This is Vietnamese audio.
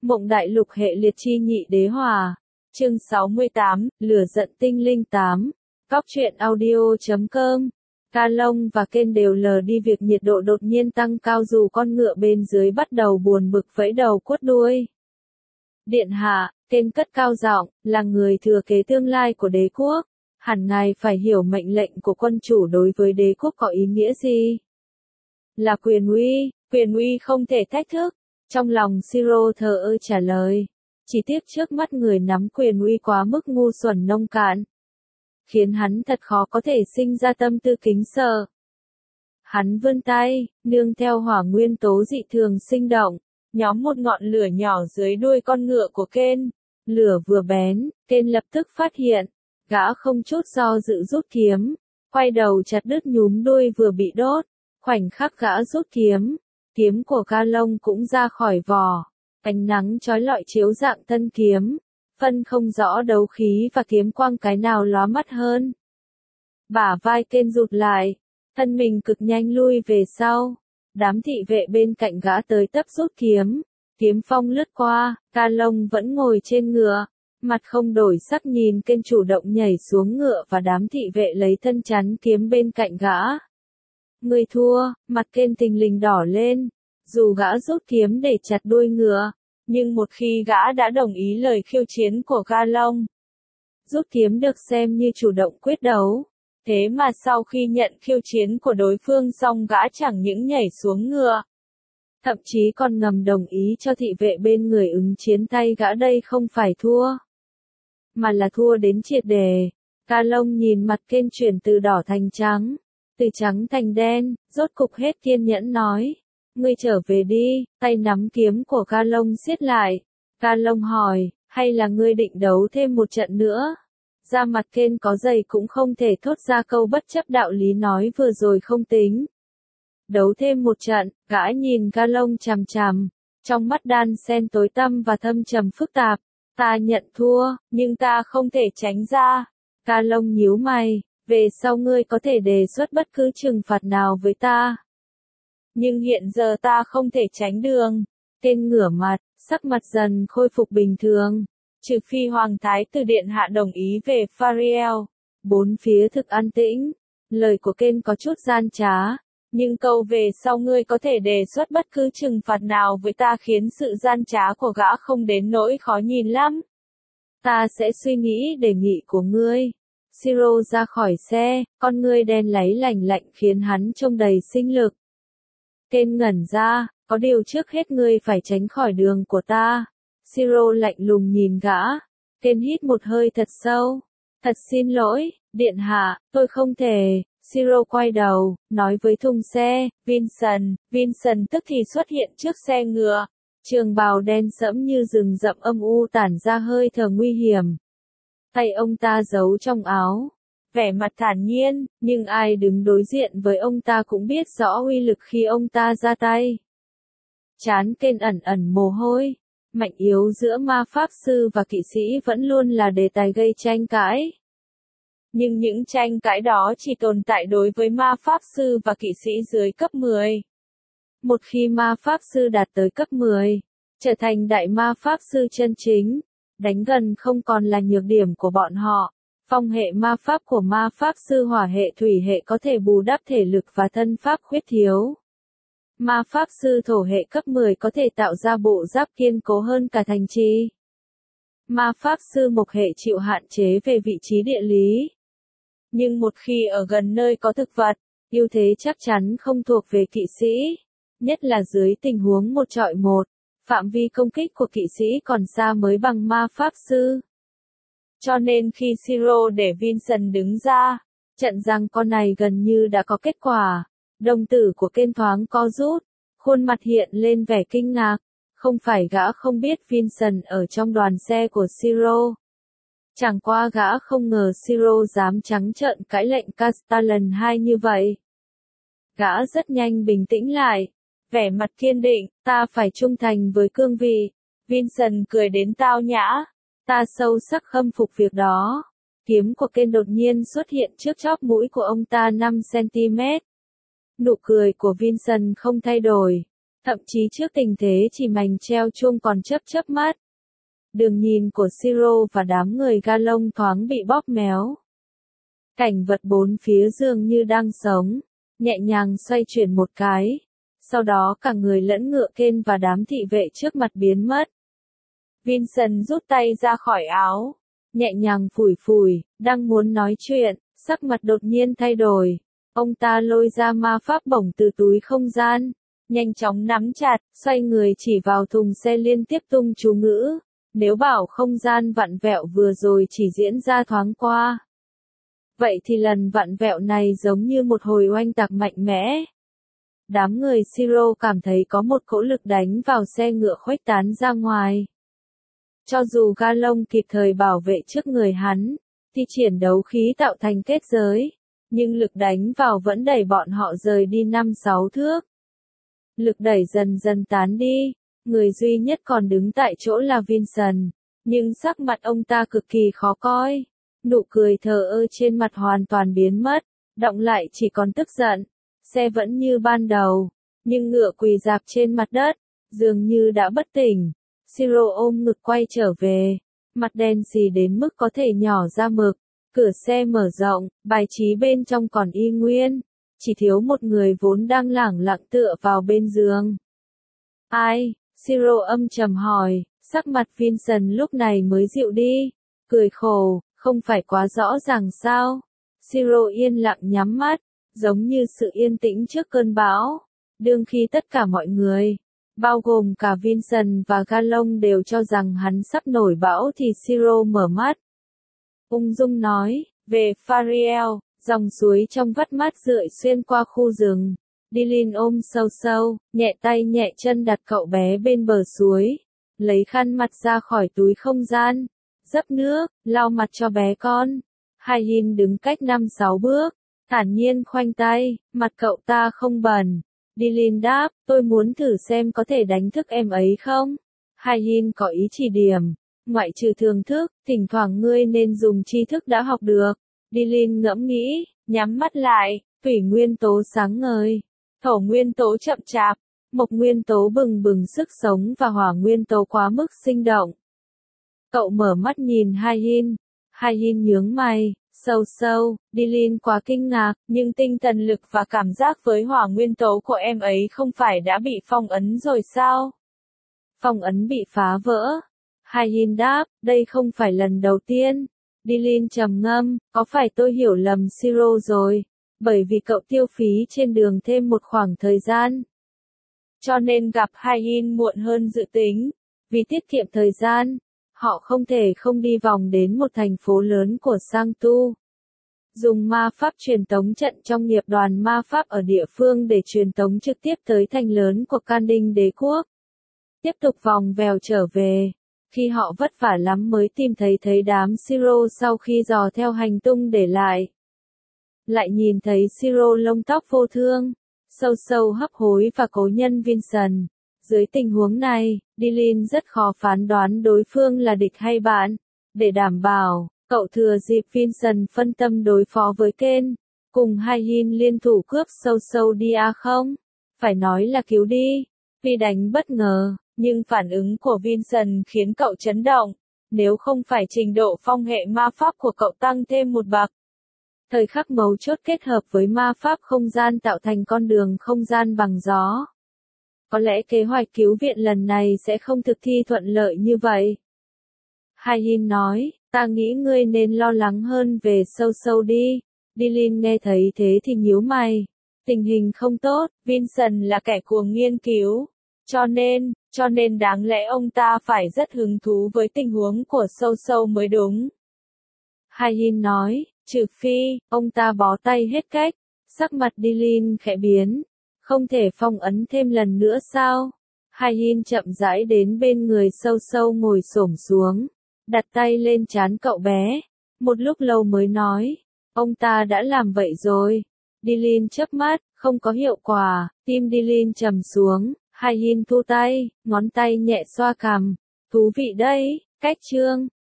Mộng Đại Lục hệ liệt chi nhị đế hòa. Chương 68, Lửa giận tinh linh 8. Cóc truyện audio.com. Ca Long và Ken đều lờ đi việc nhiệt độ đột nhiên tăng cao dù con ngựa bên dưới bắt đầu buồn bực vẫy đầu quất đuôi. Điện hạ, Ken cất cao giọng, là người thừa kế tương lai của đế quốc. Hẳn ngài phải hiểu mệnh lệnh của quân chủ đối với đế quốc có ý nghĩa gì? Là quyền uy không thể thách thức. Trong lòng Siro thờ ơ trả lời. Chỉ tiếc trước mắt người nắm quyền uy quá mức ngu xuẩn nông cạn. Khiến hắn thật khó có thể sinh ra tâm tư kính sợ. Hắn vươn tay, nương theo hỏa nguyên tố dị thường sinh động, nhóm một ngọn lửa nhỏ dưới đuôi con ngựa của Ken. Lửa vừa bén, Ken lập tức phát hiện, gã không chút do dự rút kiếm, quay đầu chặt đứt nhúm đuôi vừa bị đốt. Khoảnh khắc gã rút kiếm, kiếm của Ca Long cũng ra khỏi vỏ. Ánh nắng chói lọi chiếu dạng thân kiếm, phân không rõ đấu khí và kiếm quang cái nào lóa mắt hơn. Bả vai Ken rụt lại, thân mình cực nhanh lui về sau. Đám thị vệ bên cạnh gã tới tấp rút kiếm, kiếm phong lướt qua, Ca Long vẫn ngồi trên ngựa, mặt không đổi sắc nhìn Ken chủ động nhảy xuống ngựa và đám thị vệ lấy thân chắn kiếm bên cạnh gã. Người thua, mặt Ken thình lình đỏ lên, dù gã rút kiếm để chặt đuôi ngựa, nhưng một khi gã đã đồng ý lời khiêu chiến của Ca Long, rút kiếm được xem như chủ động quyết đấu. Thế mà sau khi nhận khiêu chiến của đối phương xong gã chẳng những nhảy xuống ngựa, thậm chí còn ngầm đồng ý cho thị vệ bên người ứng chiến thay gã. Đây không phải thua, mà là thua đến triệt để. Ca Long nhìn mặt Ken chuyển từ đỏ thành trắng, từ trắng thành đen, rốt cục hết kiên nhẫn nói. Ngươi trở về đi, tay nắm kiếm của Ca Long siết lại. Ca Long hỏi, hay là ngươi định đấu thêm một trận nữa? Da mặt Ken có dày cũng không thể thốt ra câu bất chấp đạo lý nói vừa rồi không tính. Đấu thêm một trận, gã nhìn Ca Long chằm chằm, trong mắt đan xen tối tăm và thâm trầm phức tạp. Ta nhận thua, nhưng ta không thể tránh ra. Ca Long nhíu mày, về sau ngươi có thể đề xuất bất cứ trừng phạt nào với ta. Nhưng hiện giờ ta không thể tránh đường. Ken ngửa mặt, sắc mặt dần khôi phục bình thường. Trừ phi Hoàng Thái tử Điện hạ đồng ý về Fariel. Bốn phía thực an tĩnh. Lời của Ken có chút gian trá. Nhưng câu về sau ngươi có thể đề xuất bất cứ trừng phạt nào với ta khiến sự gian trá của gã không đến nỗi khó nhìn lắm. Ta sẽ suy nghĩ đề nghị của ngươi. Siro ra khỏi xe, con ngươi đen láy lành lạnh khiến hắn trông đầy sinh lực. Ken ngẩn ra, có điều trước hết ngươi phải tránh khỏi đường của ta. Siro lạnh lùng nhìn gã. Ken hít một hơi thật sâu. Thật xin lỗi, điện hạ, tôi không thể. Siro quay đầu, nói với thùng xe, Vincent tức thì xuất hiện trước xe ngựa. Trường bào đen sẫm như rừng rậm âm u tản ra hơi thở nguy hiểm. Tay ông ta giấu trong áo. Vẻ mặt thản nhiên, nhưng ai đứng đối diện với ông ta cũng biết rõ uy lực khi ông ta ra tay. Trán Ken ẩn ẩn mồ hôi. Mạnh yếu giữa ma pháp sư và kỵ sĩ vẫn luôn là đề tài gây tranh cãi. Nhưng những tranh cãi đó chỉ tồn tại đối với ma pháp sư và kỵ sĩ dưới cấp 10. Một khi ma pháp sư đạt tới cấp 10, trở thành đại ma pháp sư chân chính, đánh gần không còn là nhược điểm của bọn họ. Phong hệ ma pháp của ma pháp sư hỏa hệ thủy hệ có thể bù đắp thể lực và thân pháp khuyết thiếu. Ma pháp sư thổ hệ cấp 10 có thể tạo ra bộ giáp kiên cố hơn cả thành trì. Ma pháp sư mộc hệ chịu hạn chế về vị trí địa lý. Nhưng một khi ở gần nơi có thực vật, ưu thế chắc chắn không thuộc về kỵ sĩ. Nhất là dưới tình huống một chọi một, phạm vi công kích của kỵ sĩ còn xa mới bằng ma pháp sư. Cho nên khi Siro để Vincent đứng ra, trận giằng co này gần như đã có kết quả. Đồng tử của Ken thoáng co rút, khuôn mặt hiện lên vẻ kinh ngạc. Không phải gã không biết Vincent ở trong đoàn xe của Siro. Chẳng qua gã không ngờ Siro dám trắng trợn cãi lệnh Castellan II như vậy. Gã rất nhanh bình tĩnh lại, vẻ mặt kiên định, ta phải trung thành với cương vị. Vincent cười đến tao nhã, ta sâu sắc khâm phục việc đó. Kiếm của Ken đột nhiên xuất hiện trước chóp mũi của ông ta 5 cm. Nụ cười của Vincent không thay đổi. Thậm chí trước tình thế chỉ mành treo chuông còn chớp mắt. Đường nhìn của Siro và đám người ga lông thoáng bị bóp méo. Cảnh vật bốn phía dường như đang sống, nhẹ nhàng xoay chuyển một cái. Sau đó cả người lẫn ngựa Ken và đám thị vệ trước mặt biến mất. Vincent rút tay ra khỏi áo, nhẹ nhàng phủi, đang muốn nói chuyện, sắc mặt đột nhiên thay đổi. Ông ta lôi ra ma pháp bổng từ túi không gian, nhanh chóng nắm chặt, xoay người chỉ vào thùng xe liên tiếp tung chú ngữ. Nếu bảo không gian vặn vẹo vừa rồi chỉ diễn ra thoáng qua, vậy thì lần vặn vẹo này giống như một hồi oanh tạc mạnh mẽ. Đám người Siro cảm thấy có một cỗ lực đánh vào xe ngựa khuếch tán ra ngoài. Cho dù ga lông kịp thời bảo vệ trước người hắn, thì triển đấu khí tạo thành kết giới, nhưng lực đánh vào vẫn đẩy bọn họ rời đi 5-6 thước. Lực đẩy dần dần tán đi, người duy nhất còn đứng tại chỗ là Vincent, nhưng sắc mặt ông ta cực kỳ khó coi. Nụ cười thờ ơ trên mặt hoàn toàn biến mất, đọng lại chỉ còn tức giận. Xe vẫn như ban đầu, nhưng ngựa quỳ rạp trên mặt đất, dường như đã bất tỉnh. Siro ôm ngực quay trở về, mặt đen xì đến mức có thể nhỏ ra mực. Cửa xe mở rộng, bài trí bên trong còn y nguyên, chỉ thiếu một người vốn đang lẳng lặng tựa vào bên giường. Ai? Siro âm trầm hỏi, sắc mặt Vincent lúc này mới dịu đi, cười khổ, không phải quá rõ ràng sao? Siro yên lặng nhắm mắt, giống như sự yên tĩnh trước cơn bão. Đương khi tất cả mọi người, bao gồm cả Vincent và Galong đều cho rằng hắn sắp nổi bão thì Siro mở mắt. Ung dung nói, về Fariel, dòng suối trong vắt mát rượi xuyên qua khu rừng. Dylan ôm sâu, nhẹ tay nhẹ chân đặt cậu bé bên bờ suối, lấy khăn mặt ra khỏi túi không gian, dấp nước, lau mặt cho bé con. Hayin đứng cách 5-6 bước, thản nhiên khoanh tay, mặt cậu ta không bẩn. Dylan đáp, tôi muốn thử xem có thể đánh thức em ấy không? Hayin có ý chỉ điểm, ngoại trừ thường thức, thỉnh thoảng ngươi nên dùng tri thức đã học được. Dylan ngẫm nghĩ, nhắm mắt lại, thủy nguyên tố sáng ngời, thổ nguyên tố chậm chạp, mộc nguyên tố bừng bừng sức sống và hỏa nguyên tố quá mức sinh động. Cậu mở mắt nhìn Hayin. Hayin nhướng mày, sâu, Dylan quá kinh ngạc, nhưng tinh thần lực và cảm giác với hỏa nguyên tố của em ấy không phải đã bị phong ấn rồi sao? Phong ấn bị phá vỡ. Hayin đáp, đây không phải lần đầu tiên. Dylan trầm ngâm, có phải tôi hiểu lầm Siro rồi? Bởi vì cậu tiêu phí trên đường thêm một khoảng thời gian, cho nên gặp Hayin muộn hơn dự tính. Vì tiết kiệm thời gian, họ không thể không đi vòng đến một thành phố lớn của Sanctu. Dùng ma pháp truyền tống trận trong nghiệp đoàn ma pháp ở địa phương để truyền tống trực tiếp tới thành lớn của Can Đinh đế quốc. Tiếp tục vòng vèo trở về. Khi họ vất vả lắm mới tìm thấy đám Siro sau khi dò theo hành tung để lại. Lại nhìn thấy Siro lông tóc vô thương, sâu hấp hối và cố nhân Vincent. Dưới tình huống này, Dylan rất khó phán đoán đối phương là địch hay bạn. Để đảm bảo, cậu thừa dịp Vincent phân tâm đối phó với Ken, cùng Hayin liên thủ cướp sâu đi à không? Phải nói là cứu đi. Vì đánh bất ngờ, nhưng phản ứng của Vincent khiến cậu chấn động. Nếu không phải trình độ phong hệ ma pháp của cậu tăng thêm một bậc. Thời khắc mấu chốt kết hợp với ma pháp không gian tạo thành con đường không gian bằng gió. Có lẽ kế hoạch cứu viện lần này sẽ không thực thi thuận lợi như vậy. Hayin nói, ta nghĩ ngươi nên lo lắng hơn về sâu đi. Dylan nghe thấy thế thì nhíu mày. Tình hình không tốt, Vincent là kẻ cuồng nghiên cứu. Cho nên đáng lẽ ông ta phải rất hứng thú với tình huống của sâu mới đúng. Hayin nói, trừ phi, ông ta bó tay hết cách. Sắc mặt Dylan khẽ biến. Không thể phong ấn thêm lần nữa sao? Hayin chậm rãi đến bên người sâu ngồi xổm xuống, đặt tay lên trán cậu bé. Một lúc lâu mới nói, ông ta đã làm vậy rồi. Dylan chớp mắt, không có hiệu quả, tim Dylan trầm xuống. Hayin thu tay, ngón tay nhẹ xoa cằm. Thú vị đấy, cách chương.